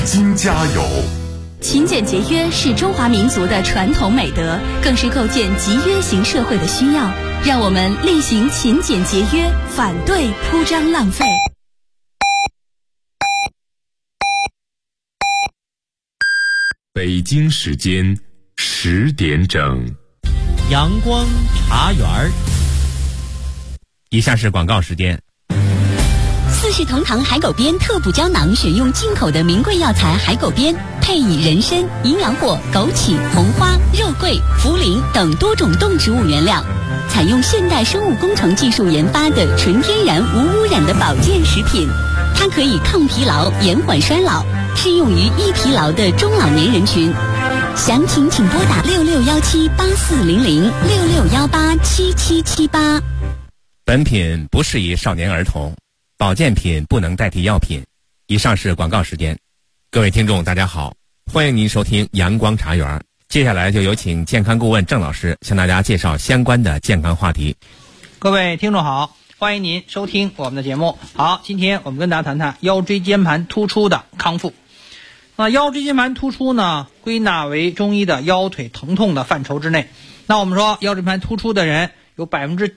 京加油。 勤俭节约是中华民族的传统美德，更是构建集约型社会的需要。让我们厉行勤俭节约，反对铺张浪费。 北京时间10点整， 阳光茶园儿。以下是广告时间。 四世同堂海狗鞭特补胶囊，选用进口的名贵药材海狗鞭，配以人参、营养果、枸杞、红花、肉桂、茯苓等多种动植物原料，采用现代生物工程技术研发的纯天然无污染的保健食品。它可以抗疲劳、延缓衰老，适用于易疲劳的中老年人群。详情请拨打6617840066187778。 本品不适宜少年儿童，保健品不能代替药品。以上是广告时间。各位听众大家好，欢迎您收听阳光茶园。接下来就有请健康顾问郑老师向大家介绍相关的健康话题。 各位听众好，欢迎您收听我们的节目。好，今天我们跟大家谈谈腰椎间盘突出的康复。那腰椎间盘突出呢，归纳为中医的腰腿疼痛的范畴之内。那我们说腰椎间盘突出的人有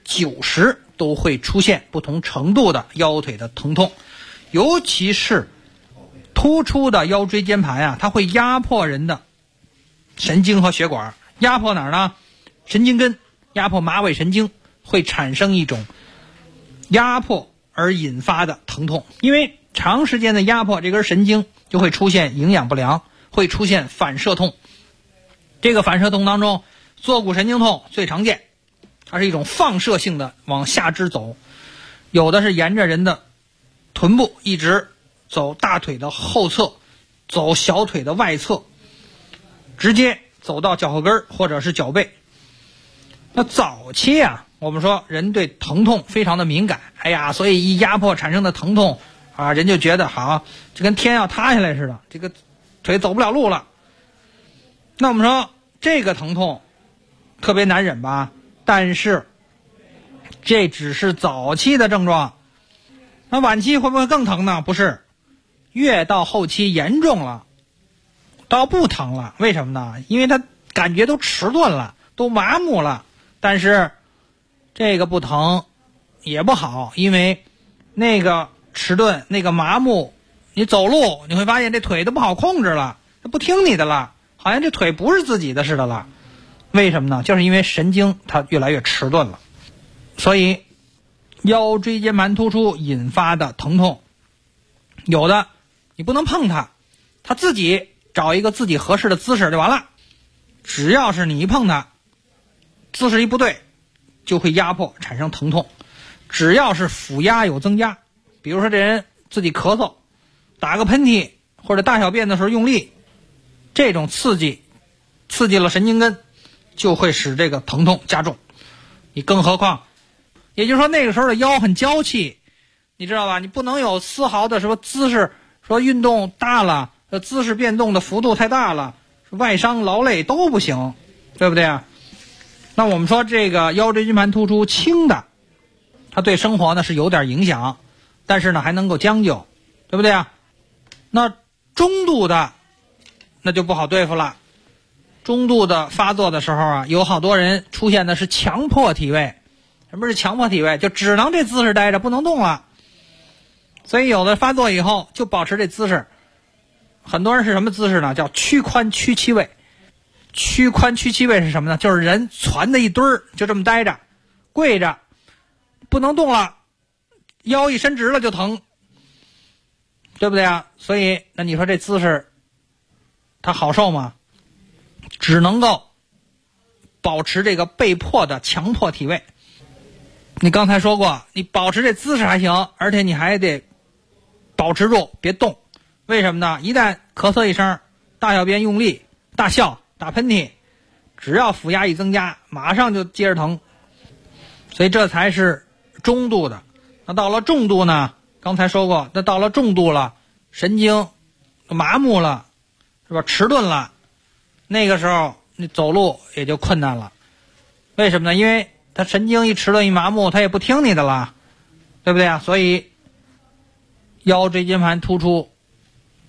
90%都会出现不同程度的腰腿的疼痛，尤其是突出的腰椎间盘它会压迫人的神经和血管。压迫哪儿呢？神经根，压迫马尾神经，会产生一种压迫而引发的疼痛。因为长时间的压迫这根神经，就会出现营养不良，会出现反射痛。这个反射痛当中，坐骨神经痛最常见，它是一种放射性的往下肢走，有的是沿着人的臀部一直走大腿的后侧，走小腿的外侧，直接走到脚后跟或者是脚背。那早期我们说人对疼痛非常的敏感，所以一压迫产生的疼痛人就觉得好，就跟天要塌下来似的，这个腿走不了路了。那我们说这个疼痛特别难忍吧，但是这只是早期的症状。那晚期会不会更疼呢？不是，越到后期严重了，到不疼了。为什么呢？因为它感觉都迟钝了，都麻木了。但是这个不疼也不好，因为那个迟钝，那个麻木，你走路你会发现这腿都不好控制了，它不听你的了，好像这腿不是自己的似的了。为什么呢？就是因为神经它越来越迟钝了。所以腰椎间盘突出引发的疼痛，有的你不能碰它，它自己找一个自己合适的姿势就完了。只要是你一碰它，姿势一不对，就会压迫产生疼痛。只要是腹压有增加，比如说这人自己咳嗽，打个喷嚏或者大小便的时候用力，这种刺激了神经根，就会使这个疼痛加重。你更何况，也就是说那个时候的腰很娇气，你知道吧？你不能有丝毫的什么姿势，说运动大了，姿势变动的幅度太大了，外伤劳累都不行，对不对啊？那我们说这个腰椎间盘突出轻的，它对生活呢是有点影响，但是呢还能够将就，对不对啊？那中度的那就不好对付了。中度的发作的时候有好多人出现的是强迫体位。什么是强迫体位？就只能这姿势待着，不能动了。所以有的发作以后就保持这姿势。很多人是什么姿势呢？叫屈髋屈膝位。屈髋屈膝位是什么呢？就是人攒在一堆儿，就这么待着，跪着，不能动了，腰一伸直了就疼，对不对啊？所以那你说这姿势它好受吗？只能够保持这个被迫的强迫体位。你刚才说过，你保持这姿势还行，而且你还得保持住别动。为什么呢？一旦咳嗽一声，大小便用力，大笑，打喷嚏，只要腹压一增加，马上就接着疼。所以这才是中度的。那到了重度呢？刚才说过，那到了重度了，神经麻木了，是吧？迟钝了，那个时候你走路也就困难了。为什么呢？因为他神经一迟钝一麻木，他也不听你的了，对不对啊？所以腰椎间盘突出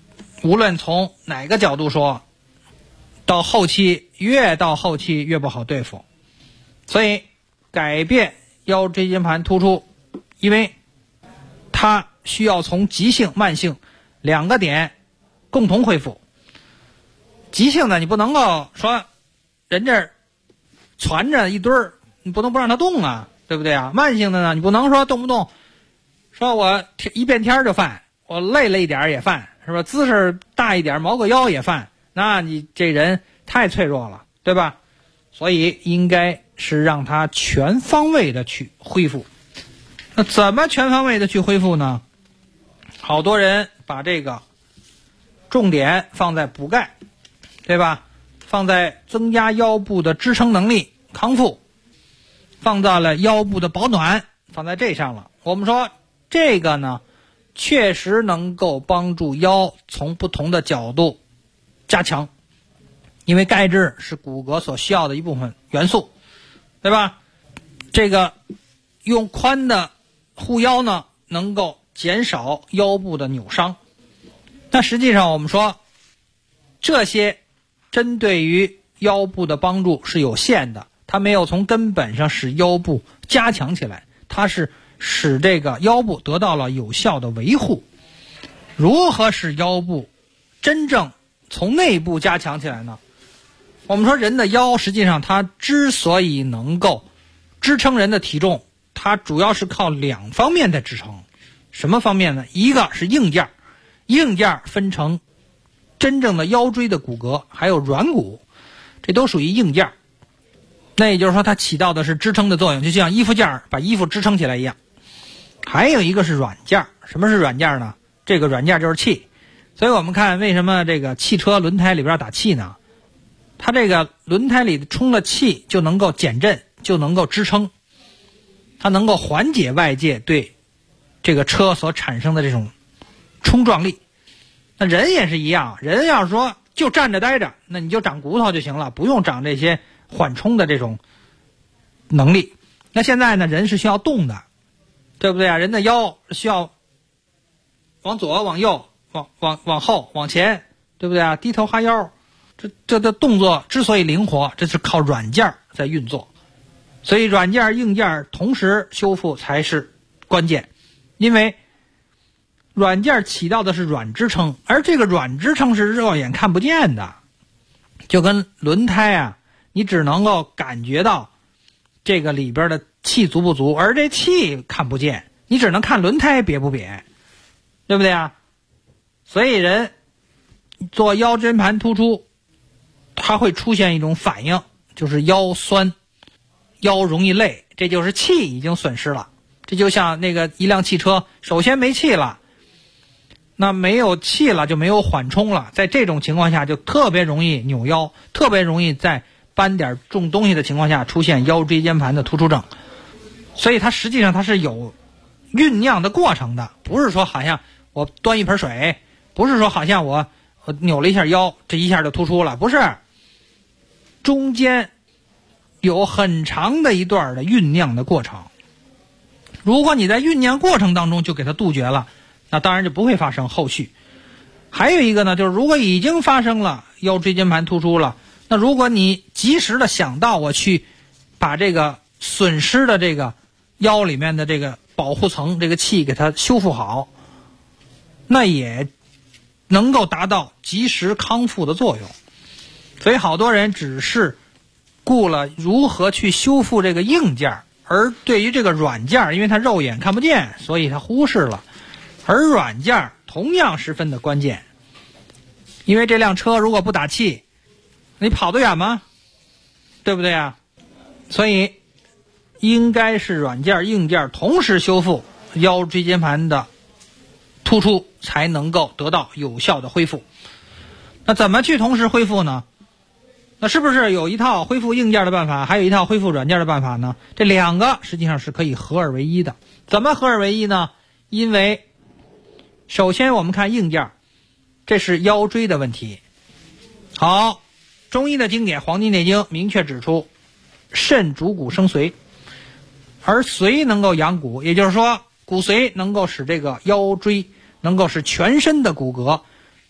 无论从哪个角度说，到后期越不好对付。所以改变腰椎间盘突出，因为它需要从急性慢性两个点共同恢复。急性的你不能够说人这儿攒着一堆儿，你不能不让它动啊，对不对啊？慢性的呢，你不能说动不动说我一变天就犯，我累了一点也犯，是吧？姿势大一点毛个腰也犯，那你这人太脆弱了，对吧？所以应该是让它全方位的去恢复。那怎么全方位的去恢复呢？好多人把这个重点放在补钙，对吧？放在增加腰部的支撑能力康复，放到了腰部的保暖，放在这上了。我们说这个呢确实能够帮助腰从不同的角度加强，因为钙质是骨骼所需要的一部分元素，对吧？这个用宽的护腰呢能够减少腰部的扭伤。但实际上我们说这些针对于腰部的帮助是有限的，它没有从根本上使腰部加强起来，它是使这个腰部得到了有效的维护。如何使腰部真正从内部加强起来呢？我们说人的腰实际上它之所以能够支撑人的体重，它主要是靠两方面的支撑。什么方面呢？一个是硬件，硬件分成真正的腰椎的骨骼还有软骨，这都属于硬件。那也就是说它起到的是支撑的作用，就像衣服件把衣服支撑起来一样。还有一个是软件。什么是软件呢？这个软件就是气。所以我们看为什么这个汽车轮胎里边打气呢？它这个轮胎里充了气就能够减震，就能够支撑，它能够缓解外界对这个车所产生的这种冲撞力。那人也是一样，人要是说就站着待着，那你就长骨头就行了，不用长这些缓冲的这种能力。那现在呢，人是需要动的，对不对啊？人的腰需要往左往右往后往前，对不对啊？低头哈腰，这的动作之所以灵活，这是靠软件在运作。所以软件硬件同时修复才是关键。因为软件起到的是软支撑，而这个软支撑是肉眼看不见的，就跟轮胎啊，你只能够感觉到这个里边的气足不足，而这气看不见，你只能看轮胎瘪不瘪，对不对啊？所以人做腰椎间盘突出，它会出现一种反应，就是腰酸，腰容易累，这就是气已经损失了。这就像那个一辆汽车，首先没气了，那没有气了就没有缓冲了，在这种情况下就特别容易扭腰，特别容易在搬点重东西的情况下出现腰椎间盘的突出症。所以它实际上它是有酝酿的过程的，不是说好像我端一盆水，不是说好像我扭了一下腰，这一下就突出了，不是，中间有很长的一段的酝酿的过程。如果你在酝酿过程当中就给它杜绝了，那当然就不会发生后续。还有一个呢，就是如果已经发生了腰椎间盘突出了，那如果你及时的想到我去把这个损失的这个腰里面的这个保护层这个气给它修复好，那也能够达到及时康复的作用。所以好多人只是顾了如何去修复这个硬件，而对于这个软件，因为它肉眼看不见，所以它忽视了。而软件同样十分的关键，因为这辆车如果不打气，你跑得远吗？对不对啊？所以应该是软件硬件同时修复腰椎间盘的突出，才能够得到有效的恢复。那怎么去同时恢复呢？那是不是有一套恢复硬件的办法，还有一套恢复软件的办法呢？这两个实际上是可以合二为一的。怎么合二为一呢？因为首先我们看硬件，这是腰椎的问题。好，中医的经典《黄帝内经》明确指出，肾主骨生髓，而髓能够养骨，也就是说骨髓能够使这个腰椎能够使全身的骨骼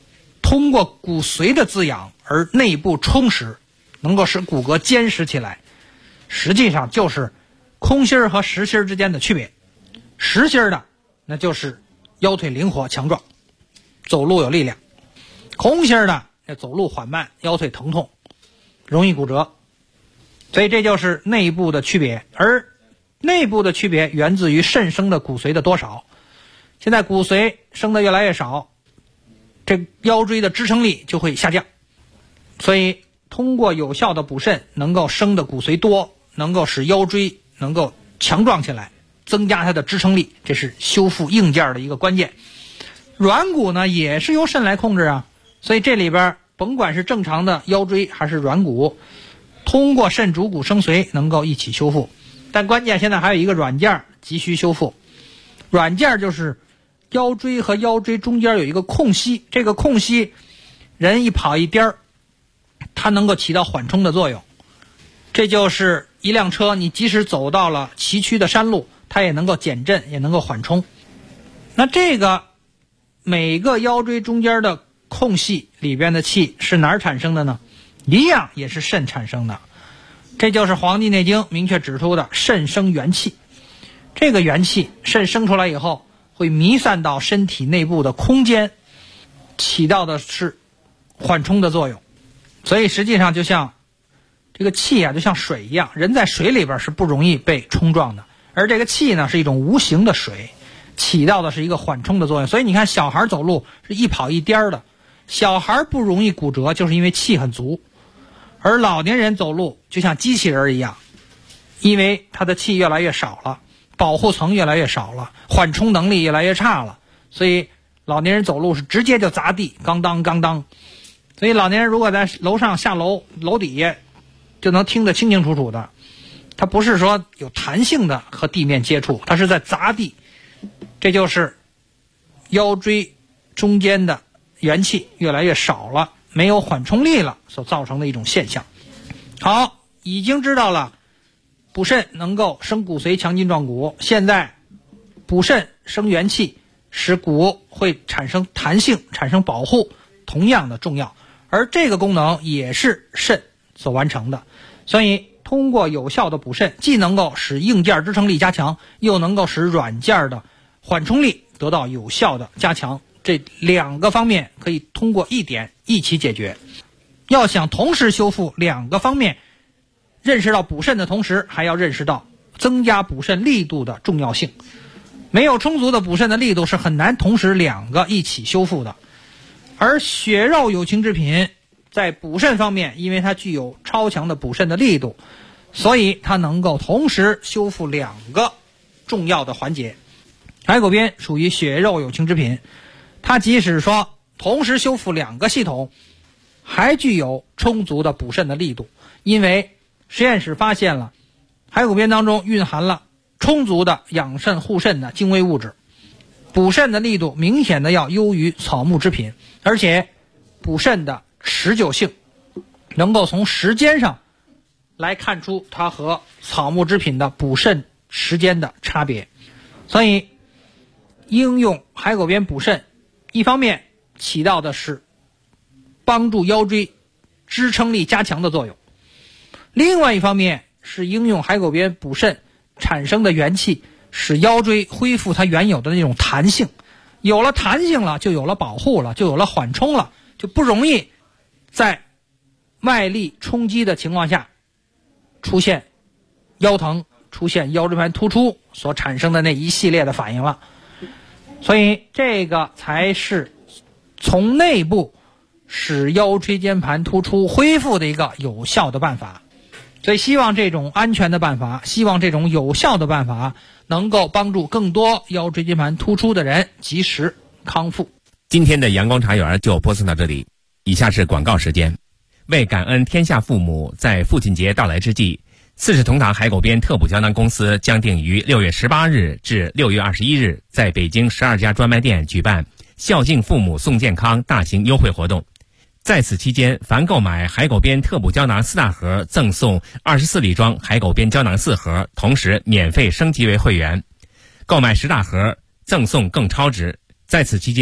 通过骨髓的滋养而内部充实，能够使骨骼坚实起来，实际上就是空心儿和实心儿之间的区别。实心儿的那就是腰腿灵活强壮，走路有力量；空心儿的走路缓慢，腰腿疼痛，容易骨折。所以这就是内部的区别，而内部的区别源自于肾生的骨髓的多少。现在骨髓生的越来越少，这腰椎的支撑力就会下降。所以通过有效的补肾，能够生的骨髓多，能够使腰椎能够强壮起来，增加它的支撑力，这是修复硬件的一个关键。软骨呢也是由肾来控制啊，所以这里边甭管是正常的腰椎还是软骨，通过肾主骨生髓能够一起修复。但关键现在还有一个软件急需修复。软件就是腰椎和腰椎中间有一个空隙，这个空隙人一跑一颠儿，它能够起到缓冲的作用。这就是一辆车你即使走到了崎岖的山路，它也能够减震，也能够缓冲。那这个每个腰椎中间的空隙里边的气是哪儿产生的呢？一样也是肾产生的。这就是《黄帝内经》明确指出的肾生元气。这个元气肾生出来以后会弥散到身体内部的空间，起到的是缓冲的作用。所以实际上就像这个气啊，就像水一样，人在水里边是不容易被冲撞的，而这个气呢是一种无形的水，起到的是一个缓冲的作用。所以你看小孩走路是一跑一颠的，小孩不容易骨折，就是因为气很足。而老年人走路就像机器人一样，因为他的气越来越少了，保护层越来越少了，缓冲能力越来越差了，所以老年人走路是直接就砸地，刚当刚当。所以老年人如果在楼上下楼，楼底下就能听得清清楚楚的，他不是说有弹性的和地面接触，他是在砸地。这就是腰椎中间的元气越来越少了，没有缓冲力了所造成的一种现象。好，已经知道了补肾能够生骨髓强筋壮骨，现在补肾生元气，使骨会产生弹性，产生保护，同样的重要。而这个功能也是肾所完成的。所以通过有效的补肾，既能够使硬件支撑力加强，又能够使软件的缓冲力得到有效的加强。这两个方面可以通过一点一起解决。要想同时修复两个方面，认识到补肾的同时，还要认识到增加补肾力度的重要性。没有充足的补肾的力度，是很难同时两个一起修复的。而血肉有情之品在补肾方面，因为它具有超强的补肾的力度，所以它能够同时修复两个重要的环节。海狗鞭属于血肉有情之品，它即使说同时修复两个系统，还具有充足的补肾的力度。因为实验室发现了海狗鞭当中蕴含了充足的养肾护肾的精微物质，补肾的力度明显的要优于草木之品，而且补肾的持久性能够从时间上来看出它和草木之品的补肾时间的差别。所以应用海狗鞭补肾，一方面起到的是帮助腰椎支撑力加强的作用，另外一方面是应用海狗鞭补肾产生的元气，使腰椎恢复它原有的那种弹性。有了弹性了，就有了保护了，就有了缓冲了，就不容易在外力冲击的情况下出现腰疼，出现腰椎盘突出所产生的那一系列的反应了。所以这个才是从内部使腰椎间盘突出恢复的一个有效的办法。所以希望这种安全的办法，希望这种有效的办法能够帮助更多腰椎间盘突出的人及时康复。 今天的阳光茶园就播送到这里，以下是广告时间。为感恩天下父母，在父亲节到来之际，四世同堂海狗鞭特补胶囊公司将定于6月18日至6月21日在北京12家专卖店举办孝敬父母送健康大型优惠活动。在此期间，凡购买海狗鞭特补胶囊4大盒，赠送24粒装海狗鞭胶囊4盒，同时免费升级为会员。购买10大盒，赠送更超值。在此期间，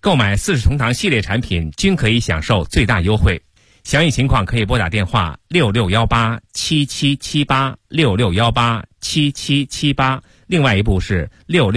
购买四世同堂系列产品均可以享受最大优惠。详细情况可以拨打电话6618777866187778，另外一部是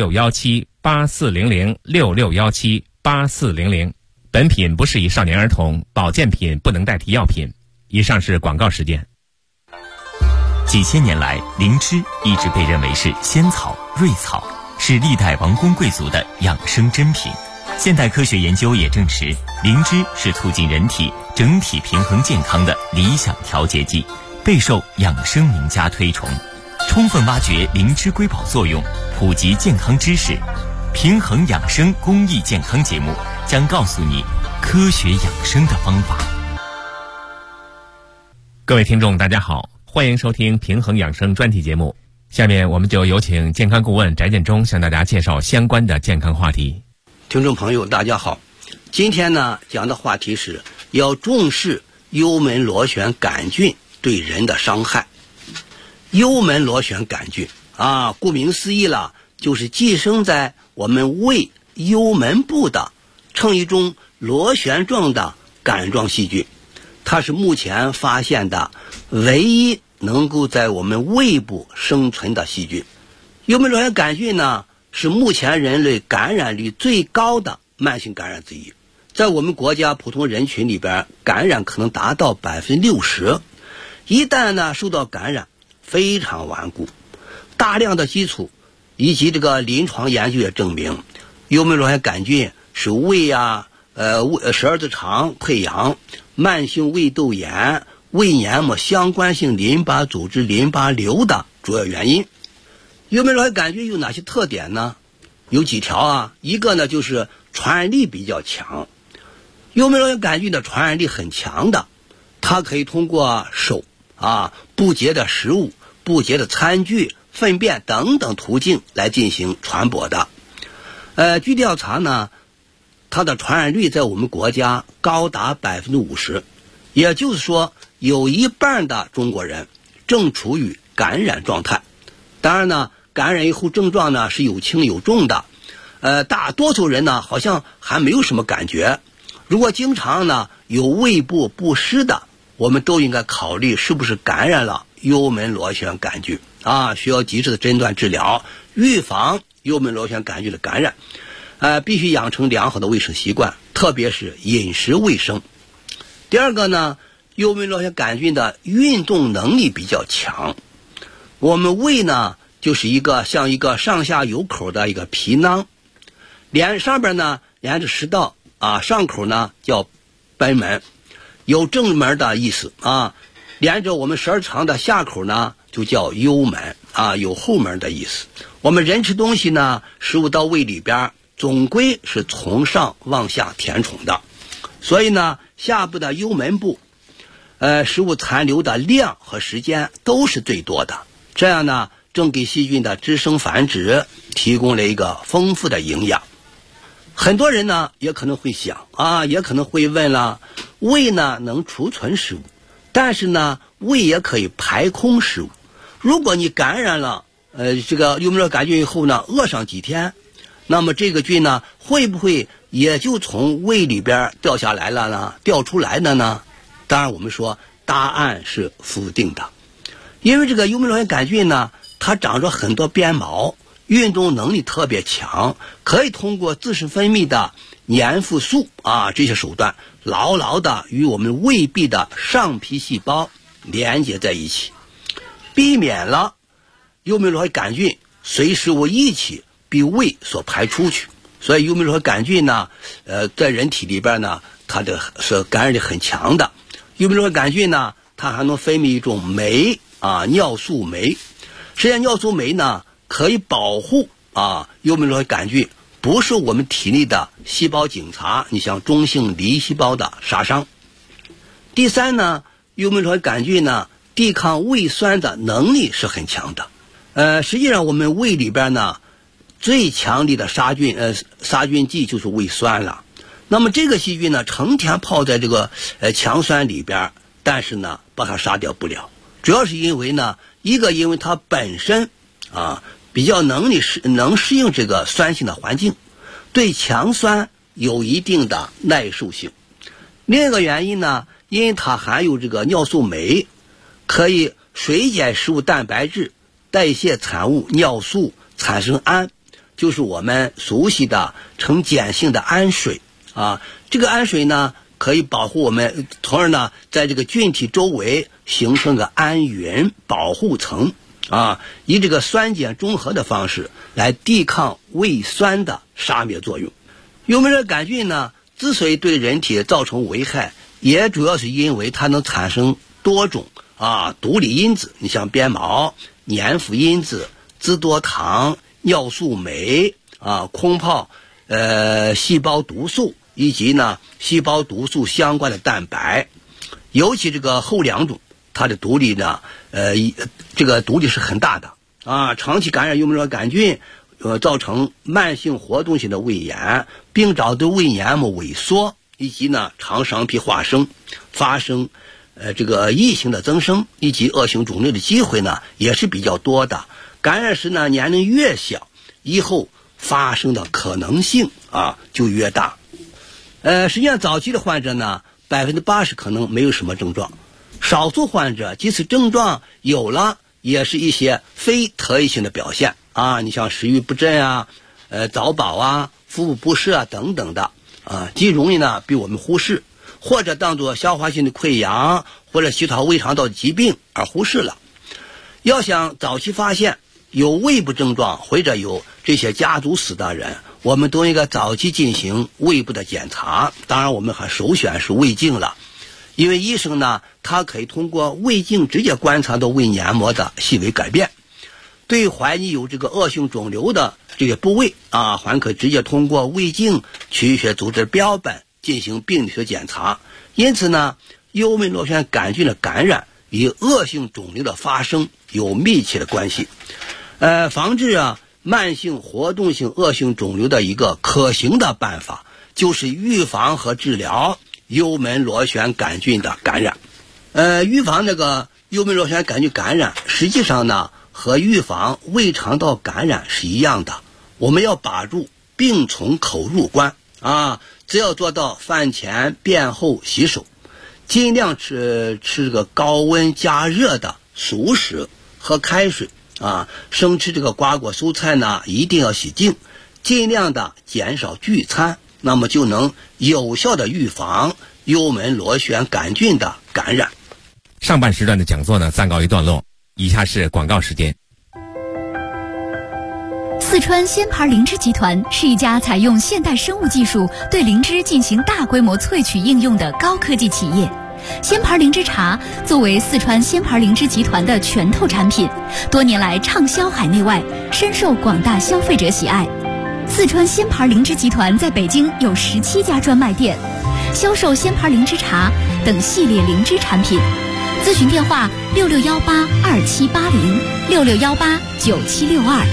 6617840066178400。本品不适宜少年儿童，保健品不能代替药品。以上是广告时间。 几千年来，灵芝一直被认为是仙草、瑞草，是历代王公贵族的养生珍品。现代科学研究也证实，灵芝是促进人体整体平衡健康的理想调节剂，备受养生名家推崇。充分挖掘灵芝瑰宝作用，普及健康知识，平衡养生公益健康节目将告诉你科学养生的方法。 各位听众大家好，欢迎收听平衡养生专题节目。下面我们就有请健康顾问翟建中向大家介绍相关的健康话题。 听众朋友大家好，今天呢讲的话题是要重视幽门螺旋杆菌对人的伤害。幽门螺旋杆菌顾名思义了，就是寄生在我们胃幽门部的呈一种螺旋状的杆状细菌，它是目前发现的唯一能够在我们胃部生存的细菌。幽门螺旋杆菌呢是目前人类感染率最高的慢性感染之一，在我们国家普通人群里边，感染可能达到60%。一旦呢受到感染，非常顽固。大量的基础以及这个临床研究也证明，幽门螺旋杆菌是胃十二指肠溃疡、慢性胃窦炎、胃黏膜相关性淋巴组织淋巴瘤的主要原因。幽门螺旋杆菌有哪些特点呢？有几条一个呢就是传染力比较强。幽门螺旋杆菌的传染力很强的，它可以通过手不洁的食物、不洁的餐具、粪便等等途径来进行传播的。据调查呢，它的传染率在我们国家高达50%，也就是说有一半的中国人正处于感染状态。当然呢，感染以后症状呢是有轻有重的，大多数人呢好像还没有什么感觉。如果经常呢有胃部不适的，我们都应该考虑是不是感染了幽门螺旋杆菌需要及时的诊断治疗，预防幽门螺旋杆菌的感染。必须养成良好的卫生习惯，特别是饮食卫生。第二个呢，幽门螺旋杆菌的运动能力比较强。我们胃呢就是像一个上下有口的一个皮囊，上边呢连着食道上口呢叫贲门，有正门的意思连着我们十二指肠的下口呢就叫幽门有后门的意思。我们人吃东西呢，食物到胃里边总归是从上往下填充的，所以呢下部的幽门部食物残留的量和时间都是最多的，这样呢正给细菌的滋生繁殖提供了一个丰富的营养。很多人呢也可能会想也可能会问了，胃呢能储存食物，但是呢胃也可以排空食物。如果你感染了这个幽门螺旋杆菌以后呢，饿上几天，那么这个菌呢会不会也就从胃里边掉出来了呢？当然我们说答案是否定的。因为这个幽门螺旋杆菌呢，它长着很多鞭毛，运动能力特别强，可以通过自身分泌的粘附素这些手段牢牢的与我们胃壁的上皮细胞连接在一起，避免了幽门螺旋杆菌随食物一起被胃所排出去。所以幽门螺旋杆菌呢在人体里边呢，它的是感染力很强的。幽门螺旋杆菌呢，它还能分泌一种酶尿素酶。实际上尿素酶呢可以保护幽门螺旋杆菌不是我们体内的细胞警察，你像中性粒细胞的杀伤。第三呢，幽门螺旋杆菌呢抵抗胃酸的能力是很强的。实际上我们胃里边呢最强力的杀菌剂就是胃酸了。那么这个细菌呢成天泡在这个强酸里边，但是呢把它杀掉不了，主要是因为它本身比较能适应这个酸性的环境，对强酸有一定的耐受性。另一个原因呢，因为它含有这个尿素酶，可以水解食物蛋白质，代谢产物尿素，产生氨，就是我们熟悉的呈碱性的氨水啊。这个氨水呢，可以保护我们，从而呢，在这个菌体周围形成个氨云保护层啊，以这个酸碱中和的方式来抵抗胃酸的杀灭作用。幽门螺旋杆菌呢，之所以对人体造成危害，也主要是因为它能产生多种毒理因子，你像鞭毛、粘附因子、脂多糖、尿素酶空泡细胞毒素，以及呢细胞毒素相关的蛋白。尤其这个后两种，它的毒力呢这个毒力是很大的长期感染幽门螺旋杆菌造成慢性活动性的胃炎，并导致胃黏膜萎缩，以及呢肠上皮化生，发生这个异型的增生以及恶性肿瘤的机会呢也是比较多的。感染时呢年龄越小，以后发生的可能性就越大。实际上早期的患者呢，80%可能没有什么症状，少数患者即使症状有了，也是一些非特异性的表现你像食欲不振早饱腹部不适等等的极容易呢被我们忽视，或者当作消化性的溃疡或者其他胃肠道疾病而忽视了。要想早期发现有胃部症状或者有这些家族史的人，我们都应该早期进行胃部的检查。当然我们还首选是胃镜了，因为医生呢他可以通过胃镜直接观察到胃黏膜的细微改变。对怀疑有这个恶性肿瘤的这些部位还可直接通过胃镜取血组织标本进行病理学检查。因此呢，幽门螺旋杆菌的感染与恶性肿瘤的发生有密切的关系。防治慢性活动性恶性肿瘤的一个可行的办法，就是预防和治疗幽门螺旋杆菌的感染。预防这个幽门螺旋杆菌感染，实际上呢和预防胃肠道感染是一样的。我们要把住病从口入关只要做到饭前便后洗手，尽量吃这个高温加热的熟食，喝开水生吃这个瓜果蔬菜呢一定要洗净，尽量的减少聚餐，那么就能有效的预防幽门螺旋杆菌的感染。 上半时段的讲座呢暂告一段落，以下是广告时间。 四川仙牌灵芝集团是一家采用现代生物技术对灵芝进行大规模萃取应用的高科技企业。仙牌灵芝茶作为四川仙牌灵芝集团的拳头产品，多年来畅销海内外，深受广大消费者喜爱。四川仙牌灵芝集团在北京有17家专卖店，销售仙牌灵芝茶等系列灵芝产品。咨询电话66182780，66189762。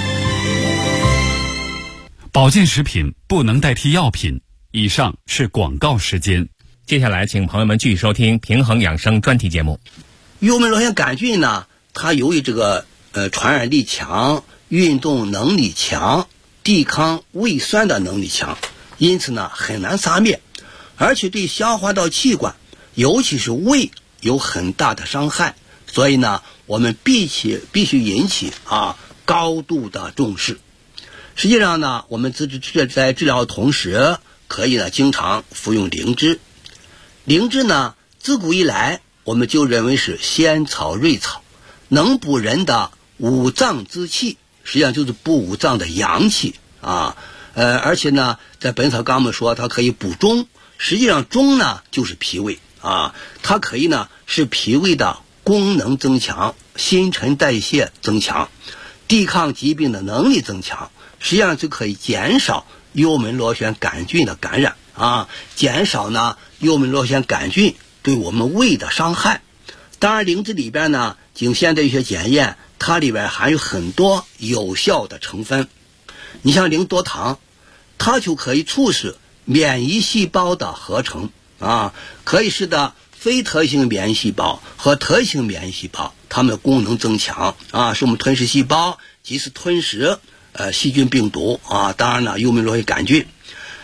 保健食品不能代替药品。以上是广告时间。 接下来请朋友们继续收听平衡养生专题节目。 幽门螺旋杆菌呢，它由于这个传染力强，运动能力强，抵抗胃酸的能力强，因此呢很难杀灭，而且对消化道器官尤其是胃有很大的伤害，所以呢我们必须引起高度的重视。实际上呢，我们在治疗的同时可以呢经常服用灵芝。灵芝呢自古以来我们就认为是仙草瑞草，能补人的五脏之气，实际上就是补五脏的阳气而且呢在本草纲目说它可以补中，实际上中呢就是脾胃它可以呢使脾胃的功能增强，新陈代谢增强，抵抗疾病的能力增强，实际上就可以减少幽门螺旋杆菌的感染减少呢幽门螺旋杆菌对我们胃的伤害。当然灵芝里边呢经现代医学检验，它里边含有很多有效的成分。你像灵多糖，它就可以促使免疫细胞的合成可以使得非特异性免疫细胞和特异性免疫细胞它们功能增强使我们吞噬细胞及时吞食细菌病毒当然了幽门螺旋杆菌。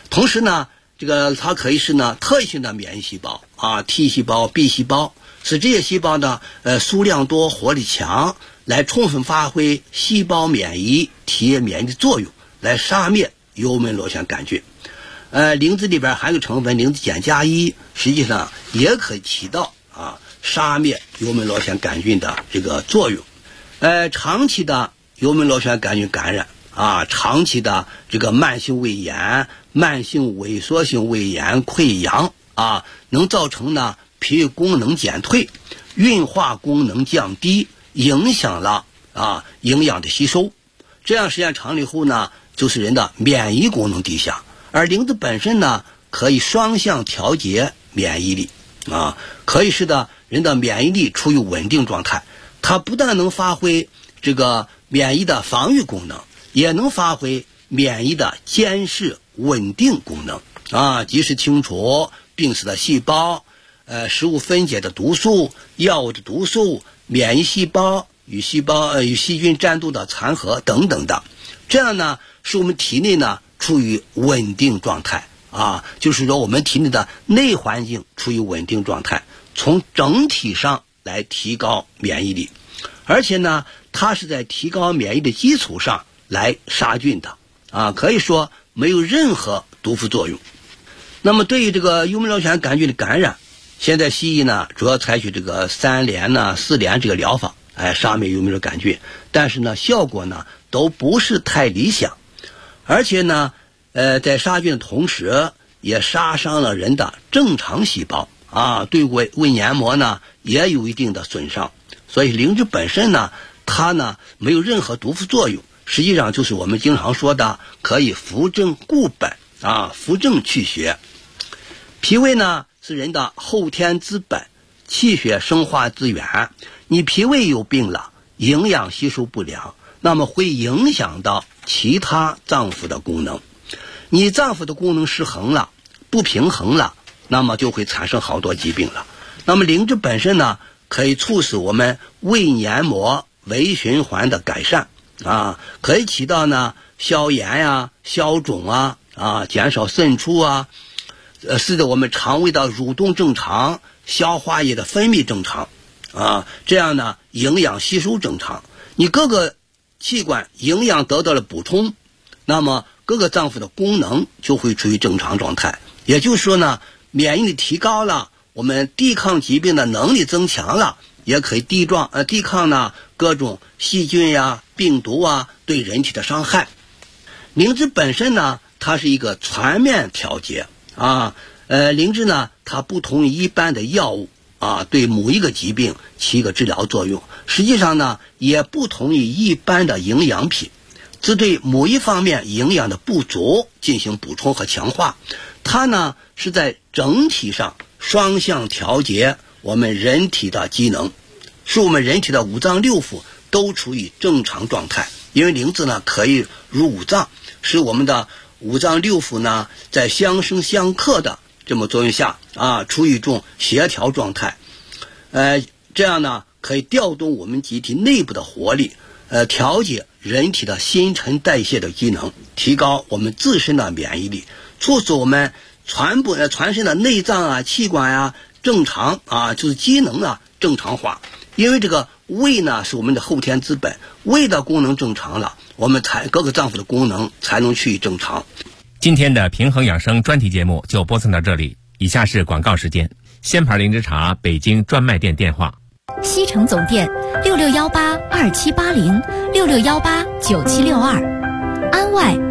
同时呢，它可以是呢特异性的免疫细胞啊 ，T 细胞、B 细胞，使这些细胞呢数量多、活力强，来充分发挥细胞免疫、体液免疫的作用，来杀灭幽门螺旋杆菌。灵芝里边含有成分灵芝碱加1，实际上也可以起到杀灭幽门螺旋杆菌的这个作用。长期的幽门螺旋杆菌感染长期的这个慢性胃炎、慢性萎缩性胃炎、溃疡能造成呢脾胃功能减退、运化功能降低，影响了营养的吸收。这样时间长了以后呢，就是人的免疫功能低下。而灵芝本身呢，可以双向调节免疫力可以使得人的免疫力处于稳定状态。它不但能发挥这个免疫的防御功能，也能发挥免疫的监视稳定功能及时清除病死的细胞、食物分解的毒素、药物的毒素、免疫细胞与细菌战斗的残核等等的。这样呢，使我们体内呢处于稳定状态就是说我们体内的内环境处于稳定状态，从整体上来提高免疫力。而且呢，它是在提高免疫的基础上来杀菌的可以说没有任何毒副作用。那么对于这个幽门螺旋杆菌的感染，现在西医呢主要采取这个3联4联这个疗法杀灭幽门螺旋杆菌，但是呢效果呢都不是太理想。而且呢在杀菌的同时也杀伤了人的正常细胞对胃黏膜呢也有一定的损伤。所以灵芝本身呢，它呢没有任何毒副作用，实际上就是我们经常说的可以扶正固本扶正祛邪。脾胃呢是人的后天之本，气血生化之源。你脾胃有病了，营养吸收不良，那么会影响到其他脏腑的功能。你脏腑的功能失衡了，不平衡了，那么就会产生好多疾病了。那么灵芝本身呢，可以促使我们胃黏膜微循环的改善可以起到呢消炎消肿减少渗出使得我们肠胃的蠕动正常，消化液的分泌正常这样呢营养吸收正常，你各个器官营养得到了补充，那么各个脏腑的功能就会处于正常状态。也就是说呢，免疫力提高了，我们抵抗疾病的能力增强了，也可以抵抗呢各种细菌病毒对人体的伤害。灵芝本身呢，它是一个全面调节灵芝呢，它不同于一般的药物对某一个疾病起一个治疗作用，实际上呢也不同于一般的营养品，只对某一方面营养的不足进行补充和强化。它呢是在整体上双向调节我们人体的机能，使我们人体的五脏六腑都处于正常状态。因为灵芝呢可以入五脏，使我们的五脏六腑呢在相生相克的这么作用下处于一种协调状态。这样呢可以调动我们机体内部的活力，调节人体的新陈代谢的机能，提高我们自身的免疫力，促使我们全身的内脏器官正常就是机能正常化。因为这个胃呢是我们的后天之本，胃的功能正常了，我们各个脏腑的功能才能趋于正常。 今天的平衡养生专题节目就播送到这里，以下是广告时间。仙牌灵芝茶北京专卖店电话： 西城总店66182780，66189762，安外